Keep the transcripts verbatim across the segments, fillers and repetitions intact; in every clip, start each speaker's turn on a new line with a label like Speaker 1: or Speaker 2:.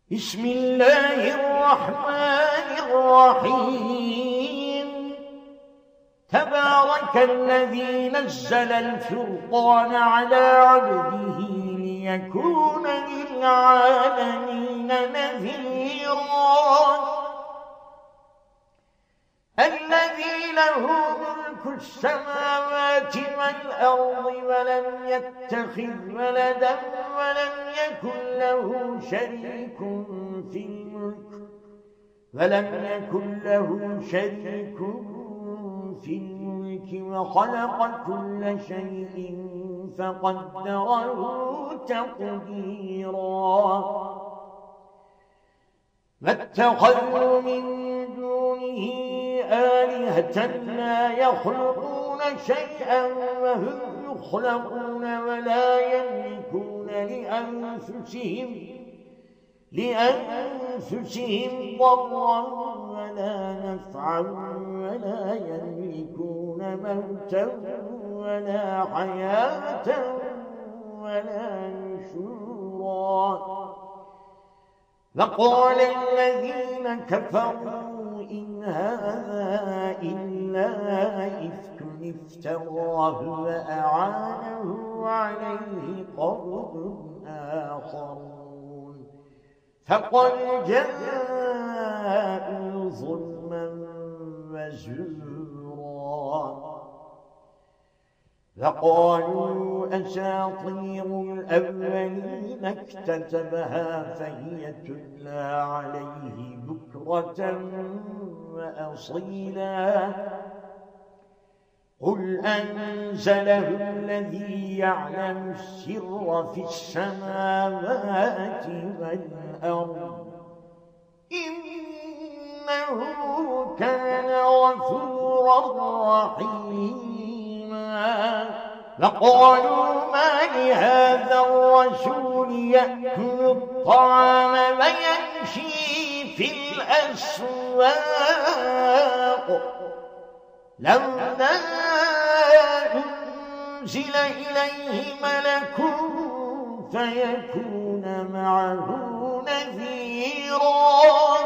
Speaker 1: بسم الله الرحمن الرحيم. تبارك الذي نزل الفرقان على عبده ليكون للعالمين نذيرا. الذي له ملك السماوات والأرض ولم يتخذ ولدا ولم يكن له شريك في الملك ولم يكن له شريك في الملك وخلق كل شيء فقدره تقديرا. واتخذوا من دونه آلهة لا يخلقون شيئا وهم يخلقون ولا يملكون لأنفسهم لأنفسهم ضرا ولا نفعا ولا يملكون موتا ولا حياة ولا نشورا. وقال الذين كفروا إن هذا إلا إفك افتراه وأعانه عليه قوم آخرون فقد جاءوا ظلما وزورا. فقالوا أساطير الأولين اكتتبها فهي تتلى عليه بكرة وأصيلا. قل أنزله الذي يعلم السر في السماوات والأرض إنه كان غفورا رحيما. فقالوا ما لهذا الرسول يأكل الطعام ويمشي في الأسواق لولا أنزل إليه ملك فيكون معه نذيرا.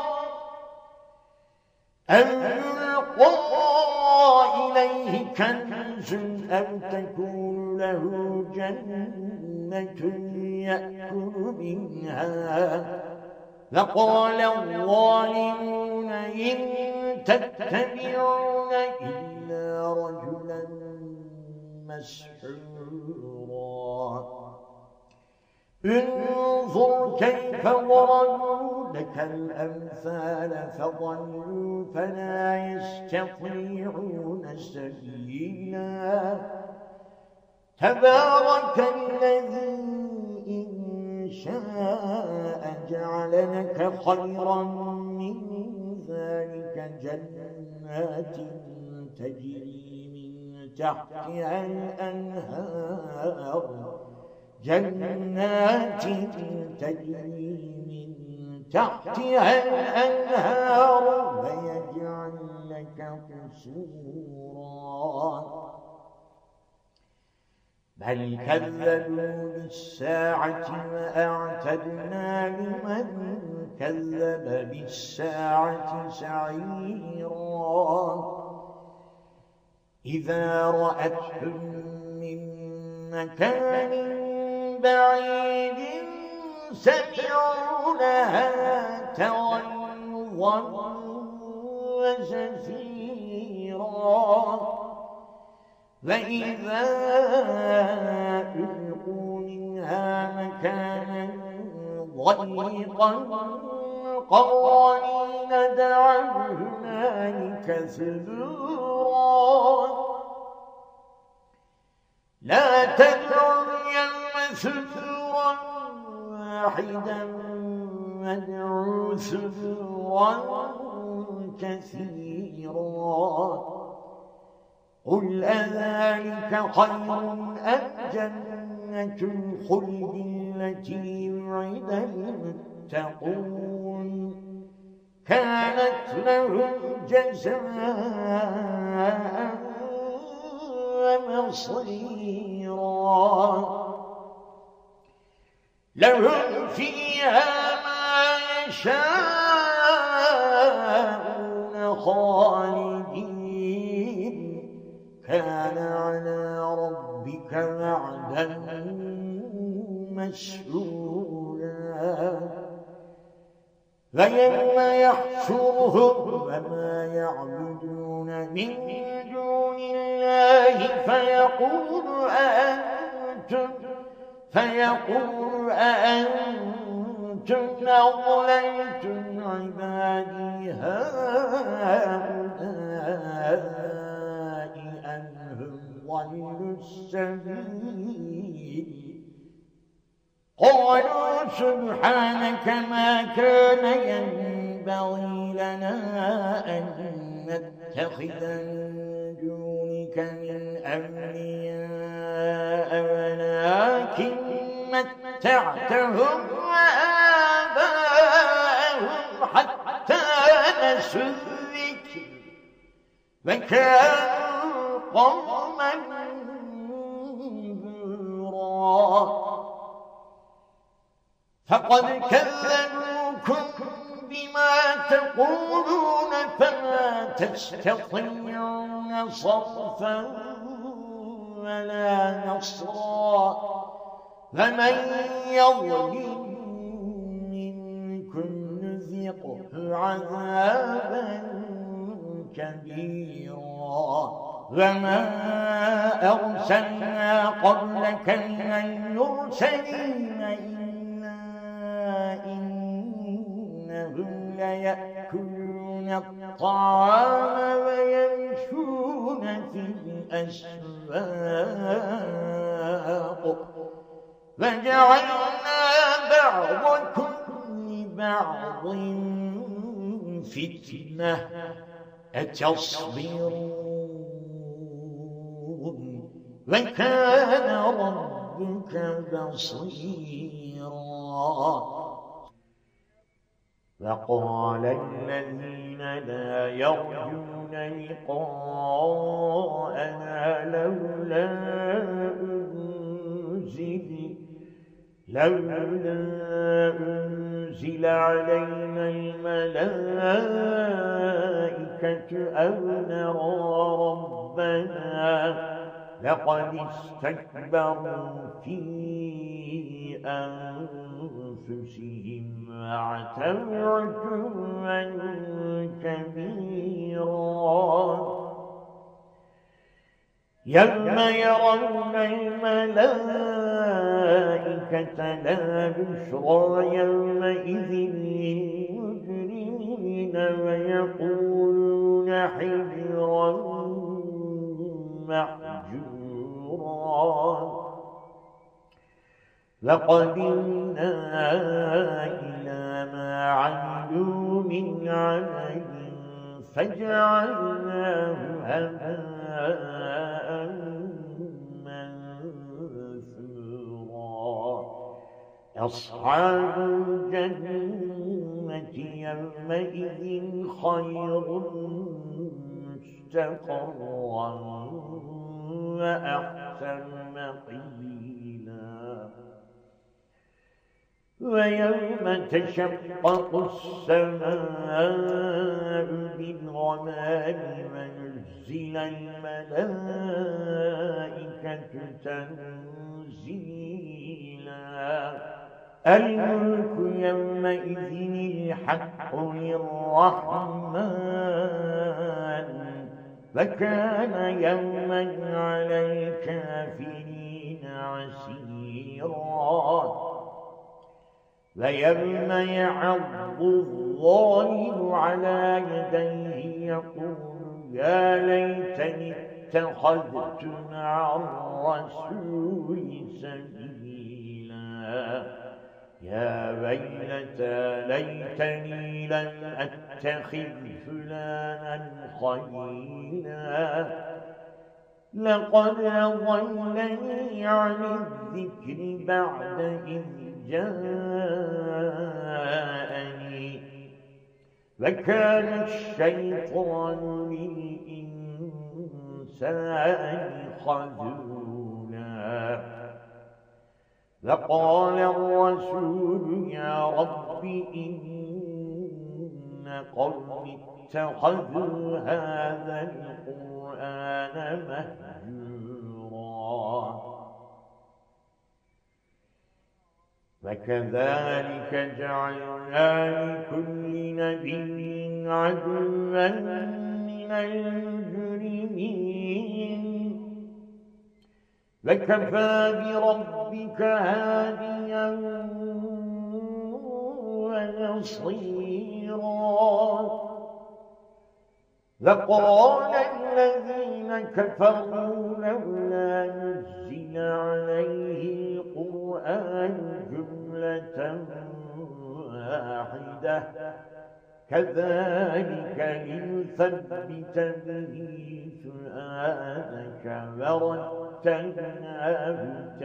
Speaker 1: أن يلقى إليه كنز أو تكون له جنة يأكل منها. فقال الظالمون إن تتبعون إلا رجلا مسحورا. انظر كيف ضربوا لك الأمثال فضلوا فلا يستطيعون سبيلا. تبارك الذي إن شاء جعل لك خيرا من ذلك جنات تجري من تحتها الأنهار جنات تجري من تحتها الأنهار ويجعل لك قصورا. بل كذبوا بالساعة وأعتدنا لمن كذب بالساعة سعيرا. إذا رأتهم من مكان بعيد سمعوا لها تغيظا وزفيرا. وإذا ألقوا منها مكانا ضيقا قرنين دعوا هنالك ثبورا. لا تدعوا اليوم ثبورا واحدا وادعوا ثبورا كثيرا. قل أذلك خير أم جنة الخلد التي وعد المتقون كانت لهم جزاء ومصيرا. لهم فيها ما يشاءون خالدين كان على ربك وعدا مسئولا ويوم يحشرهم وما يعبدون من دون الله فيقول أأنتم فيقول أأنتم أضللتم عبادي هؤلاء أم هم ضلوا السبيل قالوا سبحانك ما كان ينبغي لنا أن نتخذ من دونك من أولياء ولكن متعتهم وآباءهم حتى نسوا الذكر وكانوا قوما بورا فقد كذبوكم بما تقولون فما تستطيعون صرفا ولا نصرا ومن يظلم منكم نذقه عذابا كبيرا وما أرسلنا قبلك من المرسلين إنهم ليأكلون الطعام ويمشون في الأسواق فجعلنا بعضكم لبعض فتنة أتصبرون وكان ربك بصيرا وقال الذين لا يرجون لقاءنا لولا أنزل لولا أنزل علينا الملائكة أو نرى ربنا لقد استكبروا في أنفسهم وعتوا عتوا كبيرا يوم يرون الملائكة لا بشرى يومئذ للمجرمين ويقولون حجرا محجورا لقدمنا إلى ما عملوا من عمل فجعلناه هباء منثورا أصحاب الجنة يومئذ خير مستقرا وأحسن مقيلا ويوم تشقق السماء بالغمام ونزل الملائكة تنزيلا الملك يومئذ الحق للرحمن فكان يوما على الكافرين عسيرا ويوم يعض الظالم على يديه يقول يا ليتني اتخذت مع الرسول سبيلا يا ويلتى ليتني لم أتخذ فلانا خليلا لقد أضلني عن الذكر بعد إذ جاءني وكان الشيطان للإنسان خذولا وقال الرسول يا رب إن قوم اتخذوا هذا القرآن مهجورا فكذلك جعلنا لكل نبي عدوا من المجرمين وكفى بربك هاديا ونصيرا وقال الذين كفروا لولا نزل عليه القرآن جملة واحدة كذلك لنثبت به فؤادك ورتلناه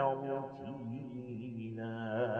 Speaker 1: ترتيلا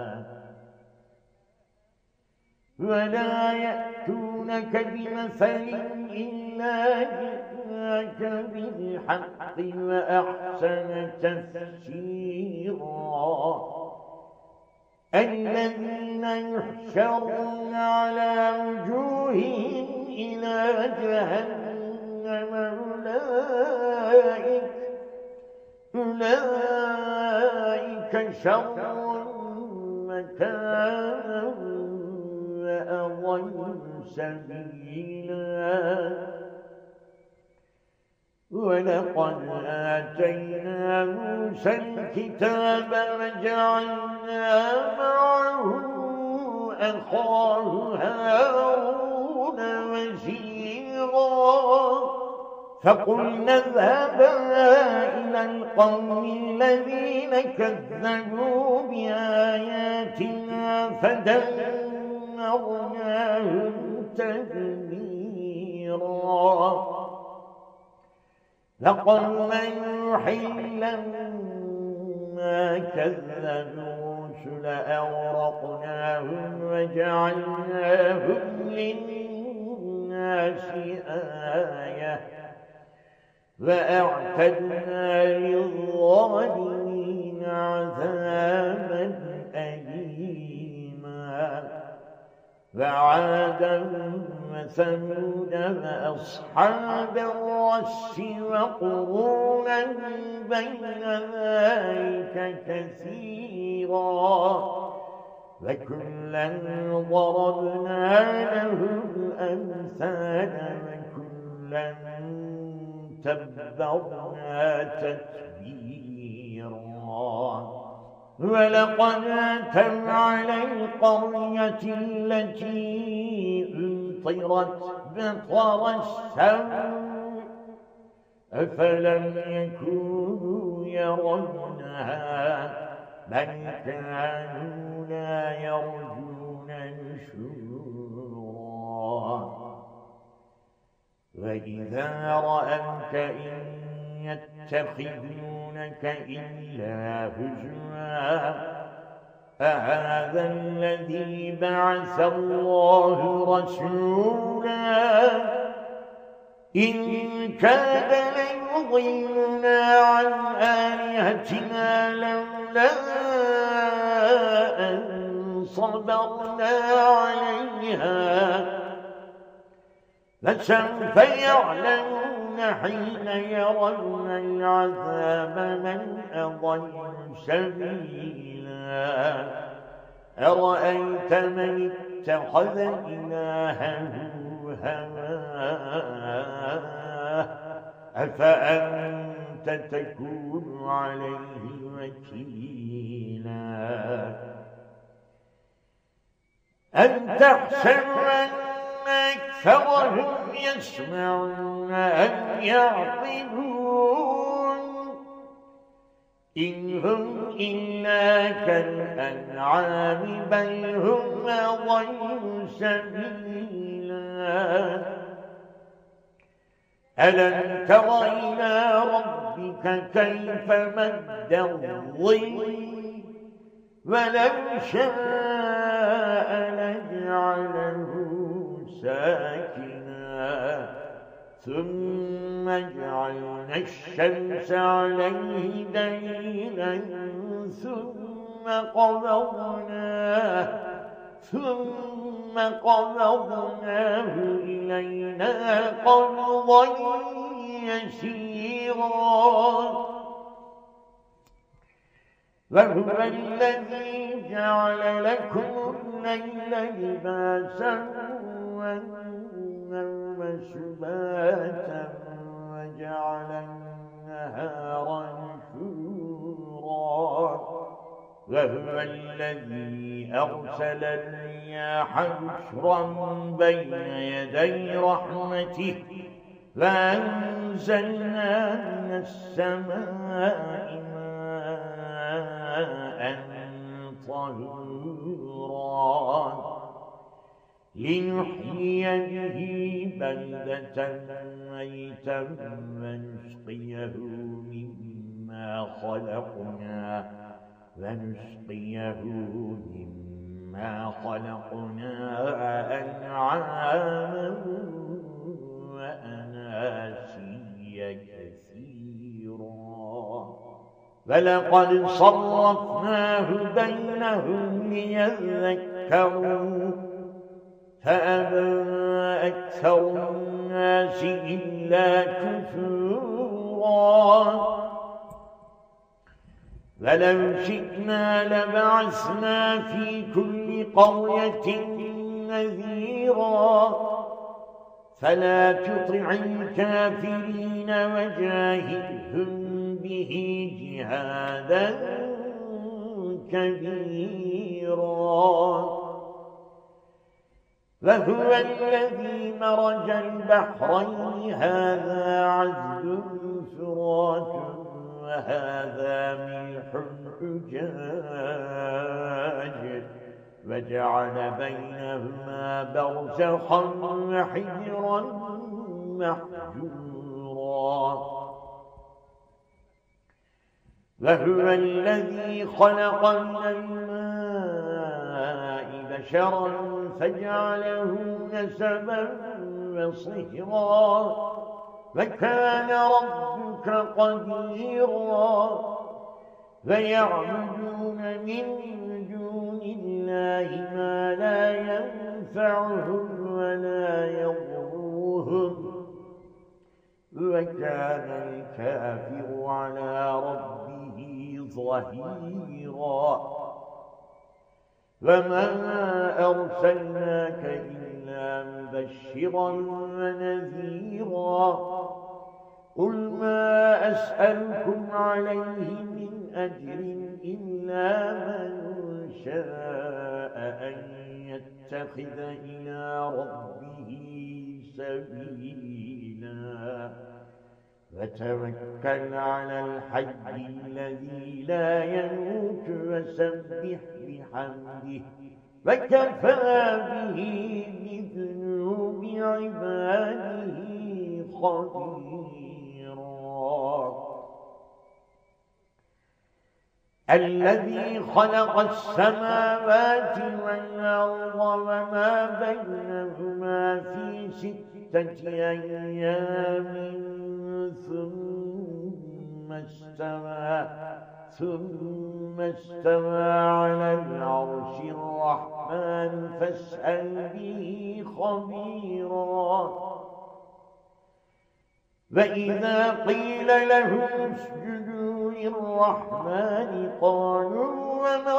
Speaker 1: ولا يأتونك بمثل إلا جئناك بالحق وأحسن تفسيرا الذين يحشرون على وجوههم إلى جهنم أولئك أولئك شر مكانا وأضل سبيلا ولقد آتينا موسى الكتاب وجعلنا معه أخاه هارون وزيرا فقلنا اذهبا إلى القوم الذين كذبوا بآياتنا فدمرناهم تدميرا لقوم نوح لما كذبوا الرسل أغرقناهم وجعلناهم للناس آية وأعتدنا للظالمين عذابا أليما وعادا وثمود وأصحاب الرس وقرونا بين ذلك كثيرا وكلا ضربنا له الأمثال وكلا تبرنا تتبيرا ولقد أتوا على القرية التي أمطرت مطر السوء أفلم يكونوا يرونها بل كانوا لا يرجون نشورا وإذا رأوك إن يتخذونك إلا هزوا أهذا الذي بعث الله رسولا إن كاد ليضلنا عن آلهتنا لولا أن صبرنا عليها فسوف يعلمون حين يرون العذاب من أضل سبيلا أرأيت من اتخذ إلهه هواه أفأنت تكون عليه وكيلا أم تحسب أن أكثرهم يسمعون أم يعقلون إن هم إلا كالأنعام بل هم أضل سبيلا ألم تر إلى ربك كيف مد الظل ولو شاء لجعله ساكنا ثم جعلنا الشمس عليه دليلا ثم قبضناه ثم قبضناه إلينا قبضا يسيرا وهو الذي جعل لكم الليل لباسا والنوم سباتا وجعل النهار نشورا وهو الذي أرسل الرياح بشرا بين يدي رحمته فأنزلنا من السماء ماء طهورا لنحيي به بلدة ميتا ونسقيه مما خلقنا ونسقيه مما خلقنا أنعاما وأناسيا كثيرا ولقد صرفناه بينهم ليذكروا فأبى أكثر الناس إلا كفورا ولو شئنا لبعثنا في كل قرية نذيرا فلا تطع الكافرين وجاهدهم به جهادا كبيرا وهو الذي مرج البحرين هذا عذب فرات وهذا ملح أجاج وجعل بينهما برزخا وحجرا محجورا وهو الذي خلق من الماء بشرا فجعله نسبا وصهرا وكان ربك قديرا فيعبدون من دون الله ما لا ينفعهم ولا يضرهم وكان الكافر على ربه ظهيرا وما أرسلناك إلا مبشرا ونذيرا قل ما أسألكم عليه من أجر إلا من شاء أن يتخذ إلى ربه سبيلا وتوكل على الحي الذي لا يموت وسبح بحمده وكفى به بذنوب عباده خبيرا الذي خلق السماوات والأرض وما بينهما في ستة أيام ثم استوى ثم استوى على العرش الرحمن فاسأل به خبيرا وإذا قيل لهم اسجدوا للرحمن قالوا وما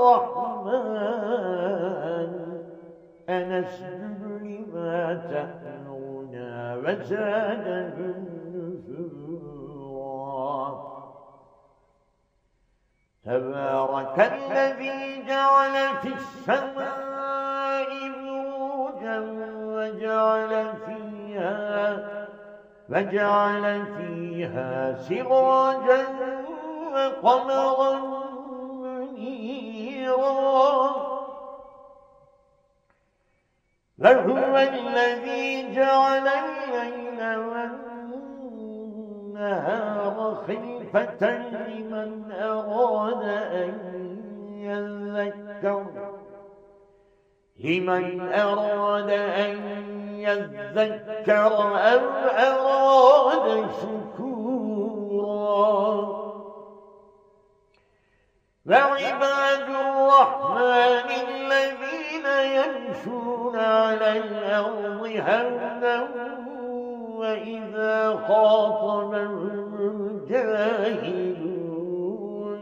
Speaker 1: الرحمن أنسجد لما تأمرنا وزادهم نفورا تبارك الذي جعل في السماء بروجا وجعل فيها وجعل فيها سراجا وقمرا منيرا وهو الذي جعل الليل والنهار خلفة لمن أراد أن يذكر لمن أراد أن يذكر أو أراد شكورا وعباد الرحمن الذين يمشون على الأرض هونا وإذا خاطبهم الجاهلون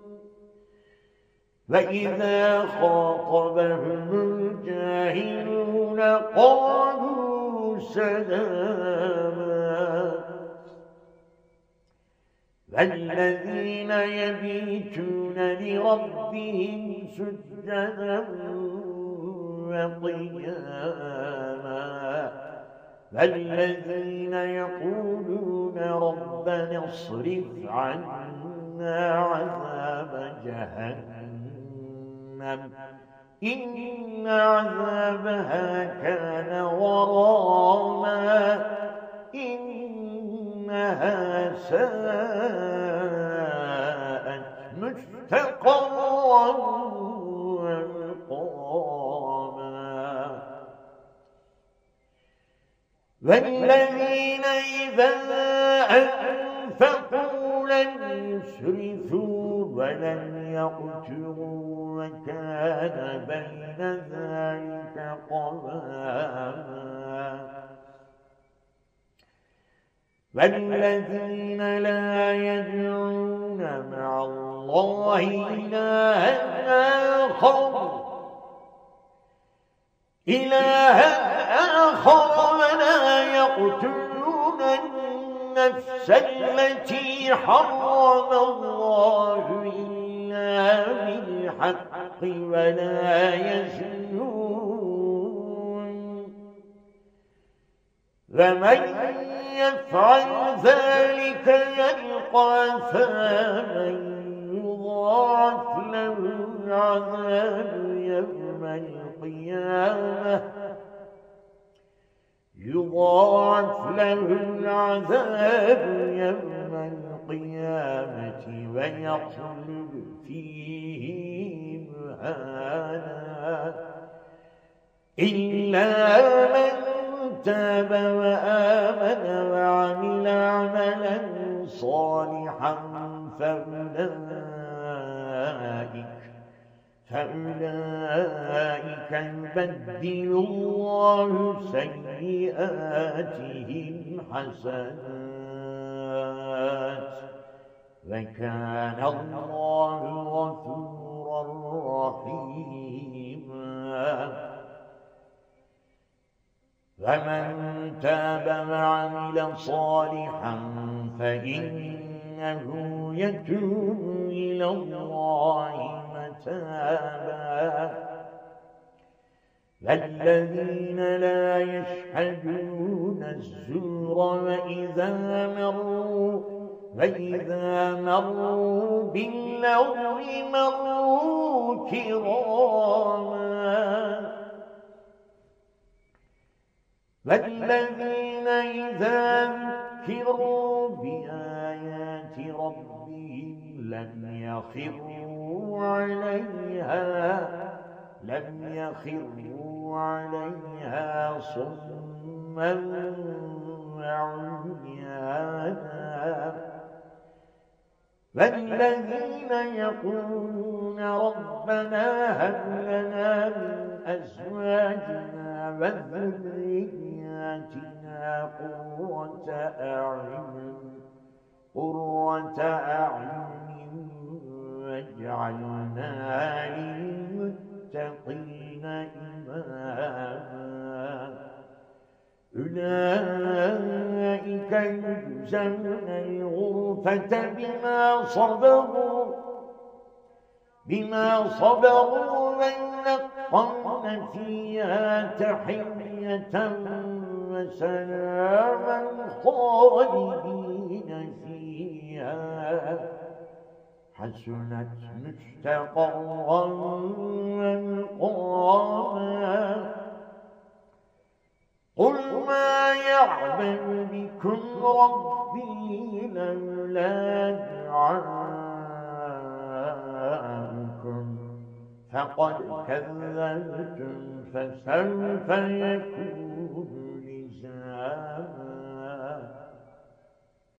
Speaker 1: وإذا خاطبهم الجاهلون قالوا سلاما والذين يبيتون لربهم سجدا وقياما والذين يقولون ربنا اصرف عنا عذاب جهنم إن عذابها كان غراما إنها ساءت مستقرا ومقاما والذين إذا أنفقوا لم يسرفوا ولم يقتروا وكان بين ذلك قواما والذين لا يدعون مع الله إلها آخر إلها آخر ولا يقتلون النفس التي حرم الله إلا بالحق ولا يزنون ومن يفعل ذلك يلقى أثاما يضاعف له العذاب يوم القيامة يضاعف له العذاب يوم القيامة ويخلد فيه مهانا إلا من تاب وآمن وعمل عملا صالحا فأولئك فأولئك يبدل الله سيئاتهم حسنات وكان الله غفورا رحيما فمن تاب وعمل صالحا فإنه يتوب إلى الله متابا والذين لا يشهدون الزور وإذا مروا وإذا مروا باللغو مروا كراما والذين إذا ذكروا بآيات ربهم لم يخروا عليها لم يخروا عليها صما وعميانا والذين يقولون ربنا هب لنا من أزواجنا وذرياتنا قرة أعين قرة أعين واجعلنا للمتقين إماما أولئك يجزون الغرفة بما صبروا بما صبروا ويلقون فيها تحية وسلاما خالدين فيها حسنت مستقرا ومقاما قل ما يعبد بكم ربي لولا دعاؤكم فقد كذبتم فسوف يكون